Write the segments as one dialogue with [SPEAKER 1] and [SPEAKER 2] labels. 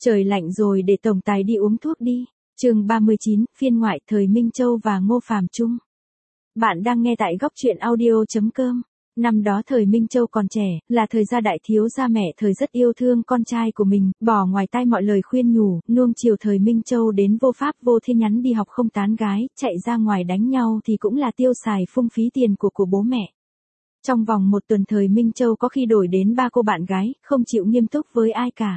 [SPEAKER 1] Trời lạnh rồi, để tổng tài đi uống thuốc đi. Chương 39, phiên ngoại, thời Minh Châu và Ngô Phàm chung. Bạn đang nghe tại góc truyện audio.com. Năm đó thời Minh Châu còn trẻ, là thời gia đại thiếu gia mẹ thời rất yêu thương con trai của mình, bỏ ngoài tai mọi lời khuyên nhủ, nuông chiều thời Minh Châu đến vô pháp vô thiên, nhắn đi học không tán gái, chạy ra ngoài đánh nhau thì cũng là tiêu xài phung phí tiền của bố mẹ. Trong vòng một tuần thời Minh Châu có khi đổi đến 3 cô bạn gái, không chịu nghiêm túc với ai cả.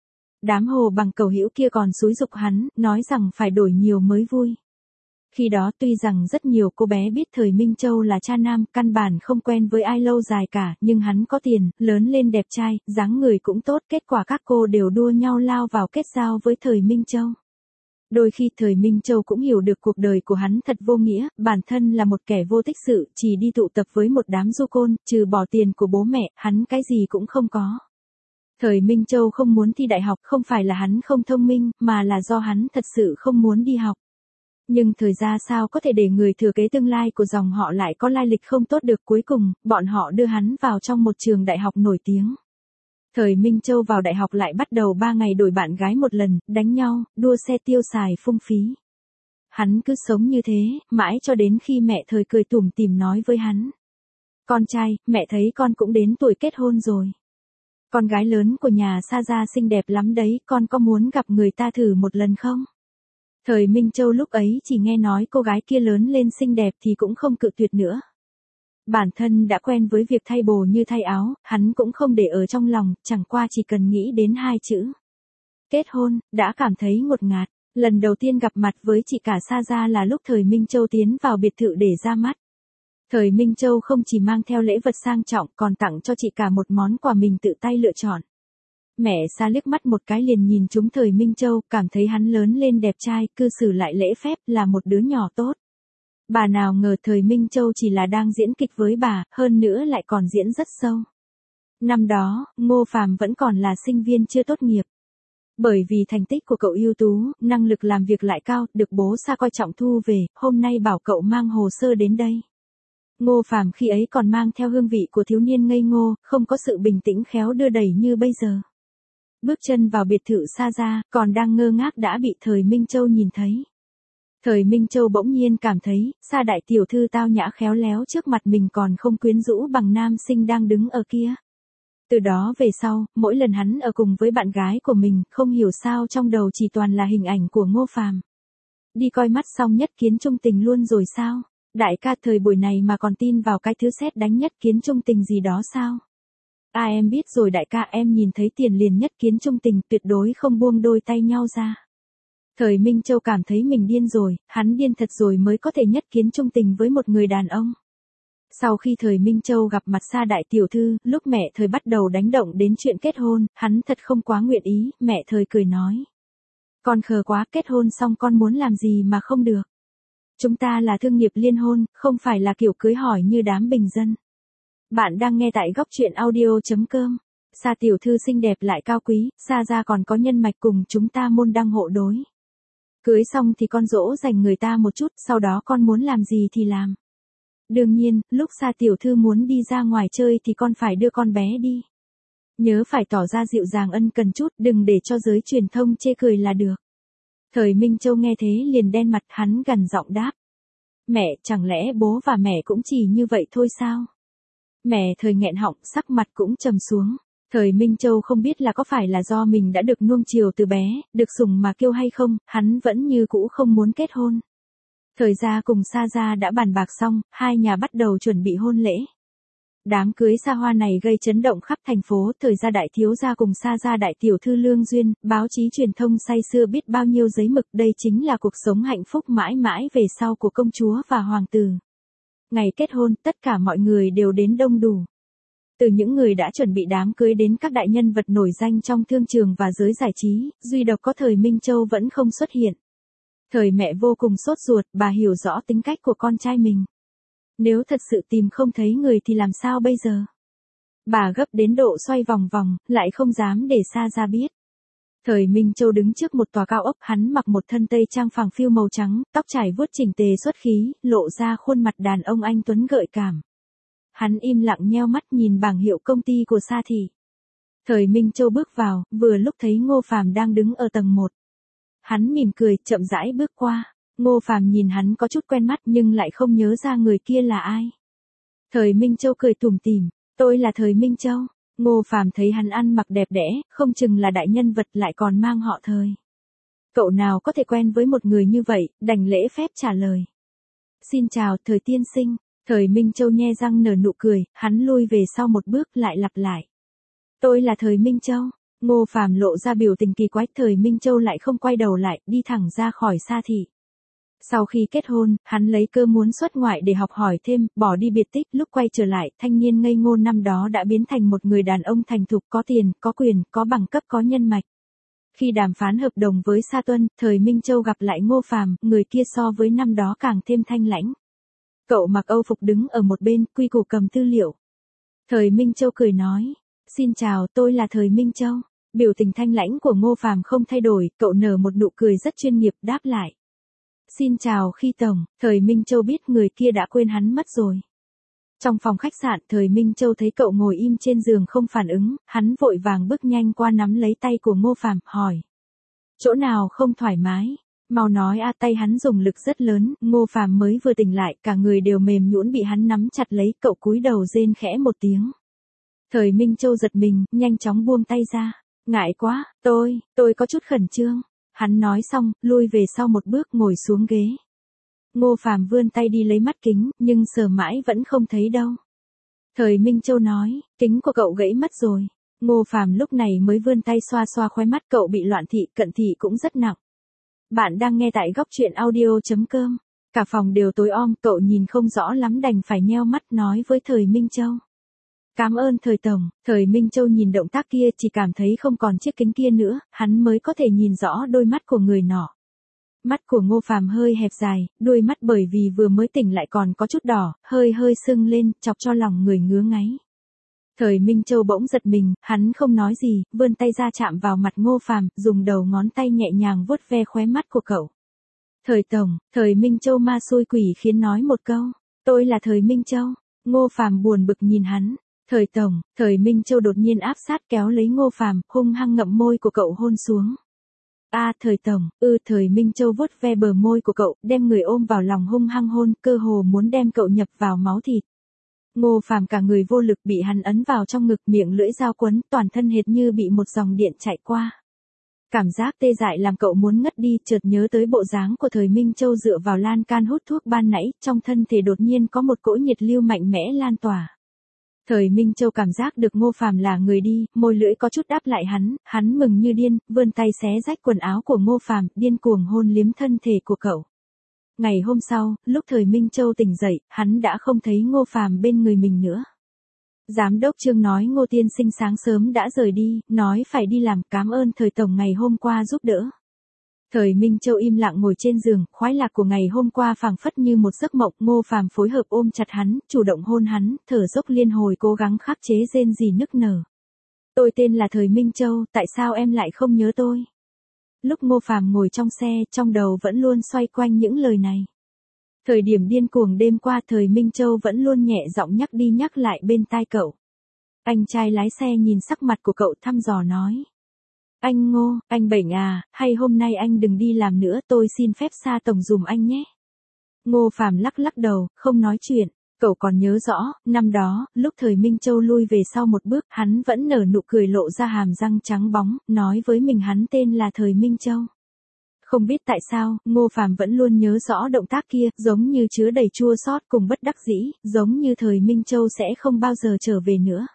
[SPEAKER 1] Đám hồ bằng cầu hữu kia còn xúi giục hắn, nói rằng phải đổi nhiều mới vui. Khi đó tuy rằng rất nhiều cô bé biết thời Minh Châu là cha nam, căn bản không quen với ai lâu dài cả, nhưng hắn có tiền, lớn lên đẹp trai, dáng người cũng tốt, kết quả các cô đều đua nhau lao vào kết giao với thời Minh Châu. Đôi khi thời Minh Châu cũng hiểu được cuộc đời của hắn thật vô nghĩa, bản thân là một kẻ vô tích sự, chỉ đi tụ tập với một đám du côn, trừ bỏ tiền của bố mẹ, hắn cái gì cũng không có. Thời Minh Châu không muốn thi đại học không phải là hắn không thông minh, mà là do hắn thật sự không muốn đi học. Nhưng thời gia sao có thể để người thừa kế tương lai của dòng họ lại có lai lịch không tốt được, cuối cùng, bọn họ đưa hắn vào trong một trường đại học nổi tiếng. Thời Minh Châu vào đại học lại bắt đầu 3 ngày đổi bạn gái một lần, đánh nhau, đua xe tiêu xài phung phí. Hắn cứ sống như thế, mãi cho đến khi mẹ thời cười tủm tỉm nói với hắn. Con trai, mẹ thấy con cũng đến tuổi kết hôn rồi. Con gái lớn của nhà Sa gia xinh đẹp lắm đấy, con có muốn gặp người ta thử một lần không? Thời Minh Châu lúc ấy chỉ nghe nói cô gái kia lớn lên xinh đẹp thì cũng không cự tuyệt nữa. Bản thân đã quen với việc thay bồ như thay áo, hắn cũng không để ở trong lòng, chẳng qua chỉ cần nghĩ đến 2 chữ. Kết hôn, đã cảm thấy ngột ngạt. Lần đầu tiên gặp mặt với chị cả Sa gia là lúc thời Minh Châu tiến vào biệt thự để ra mắt. Thời Minh Châu không chỉ mang theo lễ vật sang trọng còn tặng cho chị cả một món quà mình tự tay lựa chọn. Mẹ Sa liếc mắt một cái liền nhìn trúng thời Minh Châu, cảm thấy hắn lớn lên đẹp trai, cư xử lại lễ phép, là một đứa nhỏ tốt. Bà nào ngờ thời Minh Châu chỉ là đang diễn kịch với bà, hơn nữa lại còn diễn rất sâu. Năm đó, Ngô Phàm vẫn còn là sinh viên chưa tốt nghiệp. Bởi vì thành tích của cậu ưu tú, năng lực làm việc lại cao, được bố Sa coi trọng thu về, hôm nay bảo cậu mang hồ sơ đến đây. Ngô Phàm khi ấy còn mang theo hương vị của thiếu niên ngây ngô, không có sự bình tĩnh khéo đưa đẩy như bây giờ. Bước chân vào biệt thự Sa gia, còn đang ngơ ngác đã bị thời Minh Châu nhìn thấy. Thời Minh Châu bỗng nhiên cảm thấy, Sa đại tiểu thư tao nhã khéo léo trước mặt mình còn không quyến rũ bằng nam sinh đang đứng ở kia. Từ đó về sau, mỗi lần hắn ở cùng với bạn gái của mình, không hiểu sao trong đầu chỉ toàn là hình ảnh của Ngô Phàm. Đi coi mắt xong nhất kiến trung tình luôn rồi sao? Đại ca thời buổi này mà còn tin vào cái thứ sét đánh nhất kiến trung tình gì đó sao? Em biết rồi đại ca, em nhìn thấy tiền liền nhất kiến trung tình, tuyệt đối không buông đôi tay nhau ra. Thời Minh Châu cảm thấy mình điên rồi, hắn điên thật rồi mới có thể nhất kiến trung tình với một người đàn ông. Sau khi thời Minh Châu gặp mặt Sa đại tiểu thư, lúc mẹ thời bắt đầu đánh động đến chuyện kết hôn, hắn thật không quá nguyện ý, mẹ thời cười nói. Con khờ quá, kết hôn xong con muốn làm gì mà không được. Chúng ta là thương nghiệp liên hôn, không phải là kiểu cưới hỏi như đám bình dân. Bạn đang nghe tại góc truyện audio.com. Sa tiểu thư xinh đẹp lại cao quý, Sa gia còn có nhân mạch cùng chúng ta môn đăng hộ đối. Cưới xong thì con dỗ dành người ta một chút, sau đó con muốn làm gì thì làm. Đương nhiên, lúc Sa tiểu thư muốn đi ra ngoài chơi thì con phải đưa con bé đi. Nhớ phải tỏ ra dịu dàng ân cần chút, đừng để cho giới truyền thông chê cười là được. Thời Minh Châu nghe thế liền đen mặt, hắn gằn giọng đáp. Mẹ, chẳng lẽ bố và mẹ cũng chỉ như vậy thôi sao? Mẹ thời nghẹn họng, sắc mặt cũng trầm xuống. Thời Minh Châu không biết là có phải là do mình đã được nuông chiều từ bé, được sủng mà kiêu hay không, hắn vẫn như cũ không muốn kết hôn. Thời gia cùng Sa gia đã bàn bạc xong, hai nhà bắt đầu chuẩn bị hôn lễ. Đám cưới xa hoa này gây chấn động khắp thành phố, thời gia đại thiếu gia cùng Sa gia đại tiểu thư lương duyên, báo chí truyền thông say sưa biết bao nhiêu giấy mực, đây chính là cuộc sống hạnh phúc mãi mãi về sau của công chúa và hoàng tử. Ngày kết hôn, tất cả mọi người đều đến đông đủ. Từ những người đã chuẩn bị đám cưới đến các đại nhân vật nổi danh trong thương trường và giới giải trí, duy độc có thời Minh Châu vẫn không xuất hiện. Thời mẹ vô cùng sốt ruột, bà hiểu rõ tính cách của con trai mình. Nếu thật sự tìm không thấy người thì làm sao bây giờ? Bà gấp đến độ xoay vòng vòng, lại không dám để Sa gia biết. Thời Minh Châu đứng trước một tòa cao ốc, hắn mặc một thân tây trang phẳng phiu màu trắng, tóc trải vuốt chỉnh tề xuất khí, lộ ra khuôn mặt đàn ông anh tuấn gợi cảm. Hắn im lặng nheo mắt nhìn bảng hiệu công ty của Sa thị. Thời Minh Châu bước vào, vừa lúc thấy Ngô Phàm đang đứng ở tầng 1. Hắn mỉm cười, chậm rãi bước qua. Ngô Phàm nhìn hắn có chút quen mắt nhưng lại không nhớ ra người kia là ai. Thời Minh Châu cười tủm tỉm, tôi là Thời Minh Châu. Ngô Phàm thấy hắn ăn mặc đẹp đẽ, không chừng là đại nhân vật lại còn mang họ Thời. Cậu nào có thể quen với một người như vậy, đành lễ phép trả lời. Xin chào, Thời tiên sinh. Thời Minh Châu nhe răng nở nụ cười, hắn lui về sau một bước lại lặp lại. Tôi là Thời Minh Châu. Ngô Phàm lộ ra biểu tình kỳ quái, Thời Minh Châu lại không quay đầu lại, đi thẳng ra khỏi Sa Thị. Sau khi kết hôn, hắn lấy cơ muốn xuất ngoại để học hỏi thêm, bỏ đi biệt tích, lúc quay trở lại, thanh niên ngây ngô năm đó đã biến thành một người đàn ông thành thục, có tiền, có quyền, có bằng cấp, có nhân mạch. Khi đàm phán hợp đồng với Sa Tuân, Thời Minh Châu gặp lại Ngô Phàm, người kia so với năm đó càng thêm thanh lãnh. Cậu mặc Âu phục đứng ở một bên, quy củ cầm tư liệu. Thời Minh Châu cười nói, xin chào, tôi là Thời Minh Châu. Biểu tình thanh lãnh của Ngô Phàm không thay đổi, cậu nở một nụ cười rất chuyên nghiệp, đáp lại. Xin chào Khi tổng. Thời Minh Châu biết người kia đã quên hắn mất rồi. Trong phòng khách sạn, Thời Minh Châu thấy cậu ngồi im trên giường không phản ứng, hắn vội vàng bước nhanh qua nắm lấy tay của Ngô Phàm, hỏi. Chỗ nào không thoải mái? Mau nói a. Tay hắn dùng lực rất lớn, Ngô Phàm mới vừa tỉnh lại, cả người đều mềm nhũn bị hắn nắm chặt lấy, cậu cúi đầu rên khẽ một tiếng. Thời Minh Châu giật mình, nhanh chóng buông tay ra. Ngại quá, tôi có chút khẩn trương. Hắn nói xong, lui về sau một bước ngồi xuống ghế. Ngô Phàm vươn tay đi lấy mắt kính, nhưng sờ mãi vẫn không thấy đâu. Thời Minh Châu nói, kính của cậu gãy mất rồi. Ngô Phàm lúc này mới vươn tay xoa xoa khóe mắt, cậu bị loạn thị, cận thị cũng rất nặng. Bạn đang nghe tại góc truyện audio.com. Cả phòng đều tối om, cậu nhìn không rõ lắm đành phải nheo mắt nói với Thời Minh Châu. Cảm ơn Thời tổng. Thời Minh Châu nhìn động tác kia chỉ cảm thấy không còn chiếc kính kia nữa, hắn mới có thể nhìn rõ đôi mắt của người nọ. Mắt của Ngô Phàm hơi hẹp dài, đuôi mắt bởi vì vừa mới tỉnh lại còn có chút đỏ, hơi sưng lên, chọc cho lòng người ngứa ngáy. Thời Minh Châu bỗng giật mình, hắn không nói gì, vươn tay ra chạm vào mặt Ngô Phàm, dùng đầu ngón tay nhẹ nhàng vuốt ve khóe mắt của cậu. Thời tổng. Thời Minh Châu ma xui quỷ khiến nói một câu. Tôi là Thời Minh Châu. Ngô Phàm buồn bực nhìn hắn. Thời tổng. Thời Minh Châu đột nhiên áp sát kéo lấy Ngô Phàm, hung hăng ngậm môi của cậu hôn xuống. Thời tổng. Thời Minh Châu vuốt ve bờ môi của cậu, đem người ôm vào lòng hung hăng hôn, cơ hồ muốn đem cậu nhập vào máu thịt. Ngô Phàm cả người vô lực bị hắn ấn vào trong ngực, miệng lưỡi dao quấn, toàn thân hệt như bị một dòng điện chạy qua. Cảm giác tê dại làm cậu muốn ngất đi, chợt nhớ tới bộ dáng của Thời Minh Châu dựa vào lan can hút thuốc ban nãy, trong thân thể đột nhiên có một cỗ nhiệt lưu mạnh mẽ lan tỏa. Thời Minh Châu cảm giác được Ngô Phàm là người đi, môi lưỡi có chút đáp lại hắn mừng như điên, vươn tay xé rách quần áo của Ngô Phàm, điên cuồng hôn liếm thân thể của cậu. Ngày hôm sau, lúc Thời Minh Châu tỉnh dậy, hắn đã không thấy Ngô Phàm bên người mình nữa. Giám đốc Trương nói Ngô tiên sinh sáng sớm đã rời đi, nói phải đi làm, cảm ơn Thời tổng ngày hôm qua giúp đỡ. Thời Minh Châu im lặng ngồi trên giường, khoái lạc của ngày hôm qua phảng phất như một giấc mộng, Ngô Phàm phối hợp ôm chặt hắn, chủ động hôn hắn, thở dốc liên hồi cố gắng khắc chế rên rỉ nức nở. Tôi tên là Thời Minh Châu, tại sao em lại không nhớ tôi? Lúc Ngô Phàm ngồi trong xe, trong đầu vẫn luôn xoay quanh những lời này. Thời điểm điên cuồng đêm qua, Thời Minh Châu vẫn luôn nhẹ giọng nhắc đi nhắc lại bên tai cậu. Anh trai lái xe nhìn sắc mặt của cậu thăm dò nói. Anh Ngô, anh bệnh à, hay hôm nay anh đừng đi làm nữa, tôi xin phép Sa tổng dùm anh nhé. Ngô Phàm lắc đầu, không nói chuyện. Cậu còn nhớ rõ, năm đó, lúc Thời Minh Châu lui về sau một bước, hắn vẫn nở nụ cười lộ ra hàm răng trắng bóng, nói với mình hắn tên là Thời Minh Châu. Không biết tại sao, Ngô Phàm vẫn luôn nhớ rõ động tác kia, giống như chứa đầy chua xót cùng bất đắc dĩ, giống như Thời Minh Châu sẽ không bao giờ trở về nữa.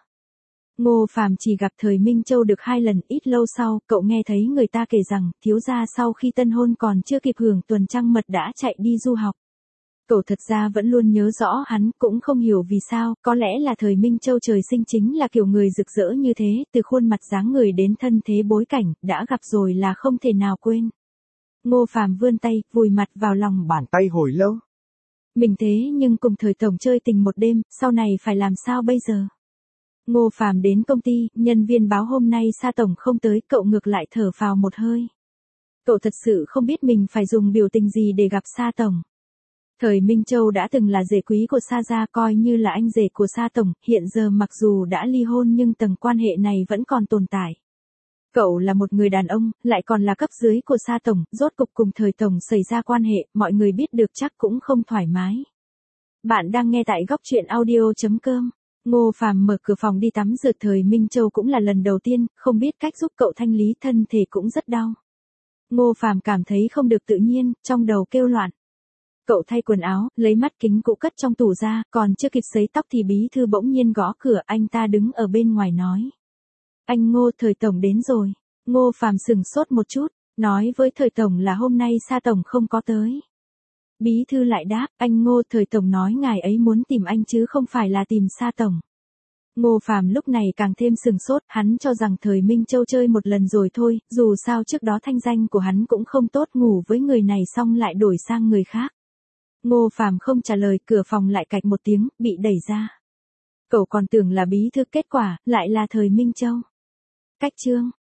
[SPEAKER 1] Ngô Phàm chỉ gặp Thời Minh Châu được 2 lần, ít lâu sau, cậu nghe thấy người ta kể rằng, thiếu gia sau khi tân hôn còn chưa kịp hưởng tuần trăng mật đã chạy đi du học. Cậu thật ra vẫn luôn nhớ rõ hắn, cũng không hiểu vì sao, có lẽ là Thời Minh Châu trời sinh chính là kiểu người rực rỡ như thế, từ khuôn mặt dáng người đến thân thế bối cảnh, đã gặp rồi là không thể nào quên. Ngô Phàm vươn tay, vùi mặt vào lòng bàn tay hồi lâu. Mình thế nhưng cùng Thời tổng chơi tình một đêm, sau này phải làm sao bây giờ? Ngô Phàm đến công ty, nhân viên báo hôm nay Sa tổng không tới, cậu ngược lại thở phào một hơi. Cậu thật sự không biết mình phải dùng biểu tình gì để gặp Sa tổng. Thời Minh Châu đã từng là rể quý của Sa gia, coi như là anh rể của Sa tổng, hiện giờ mặc dù đã ly hôn nhưng tầng quan hệ này vẫn còn tồn tại. Cậu là một người đàn ông, lại còn là cấp dưới của Sa tổng, rốt cục cùng Thời tổng xảy ra quan hệ, mọi người biết được chắc cũng không thoải mái. Bạn đang nghe tại góc truyện audio.com. Ngô Phàm mở cửa phòng đi tắm rửa. Thời Minh Châu cũng là lần đầu tiên, không biết cách giúp cậu thanh lý, thân thể cũng rất đau. Ngô Phàm cảm thấy không được tự nhiên, trong đầu kêu loạn. Cậu thay quần áo, lấy mắt kính cũ cất trong tủ ra, còn chưa kịp sấy tóc thì bí thư bỗng nhiên gõ cửa, anh ta đứng ở bên ngoài nói. Anh Ngô, Thời tổng đến rồi. Ngô Phàm sừng sốt một chút, nói với Thời tổng là hôm nay Sa tổng không có tới. Bí thư lại đáp, anh Ngô, Thời tổng nói ngài ấy muốn tìm anh chứ không phải là tìm Sa tổng. Ngô Phàm lúc này càng thêm sừng sốt, hắn cho rằng Thời Minh Châu chơi một lần rồi thôi, dù sao trước đó thanh danh của hắn cũng không tốt, ngủ với người này xong lại đổi sang người khác. Ngô Phàm không trả lời, cửa phòng lại cạch một tiếng, bị đẩy ra. Cậu còn tưởng là bí thư, kết quả lại là Thời Minh Châu. Cách chương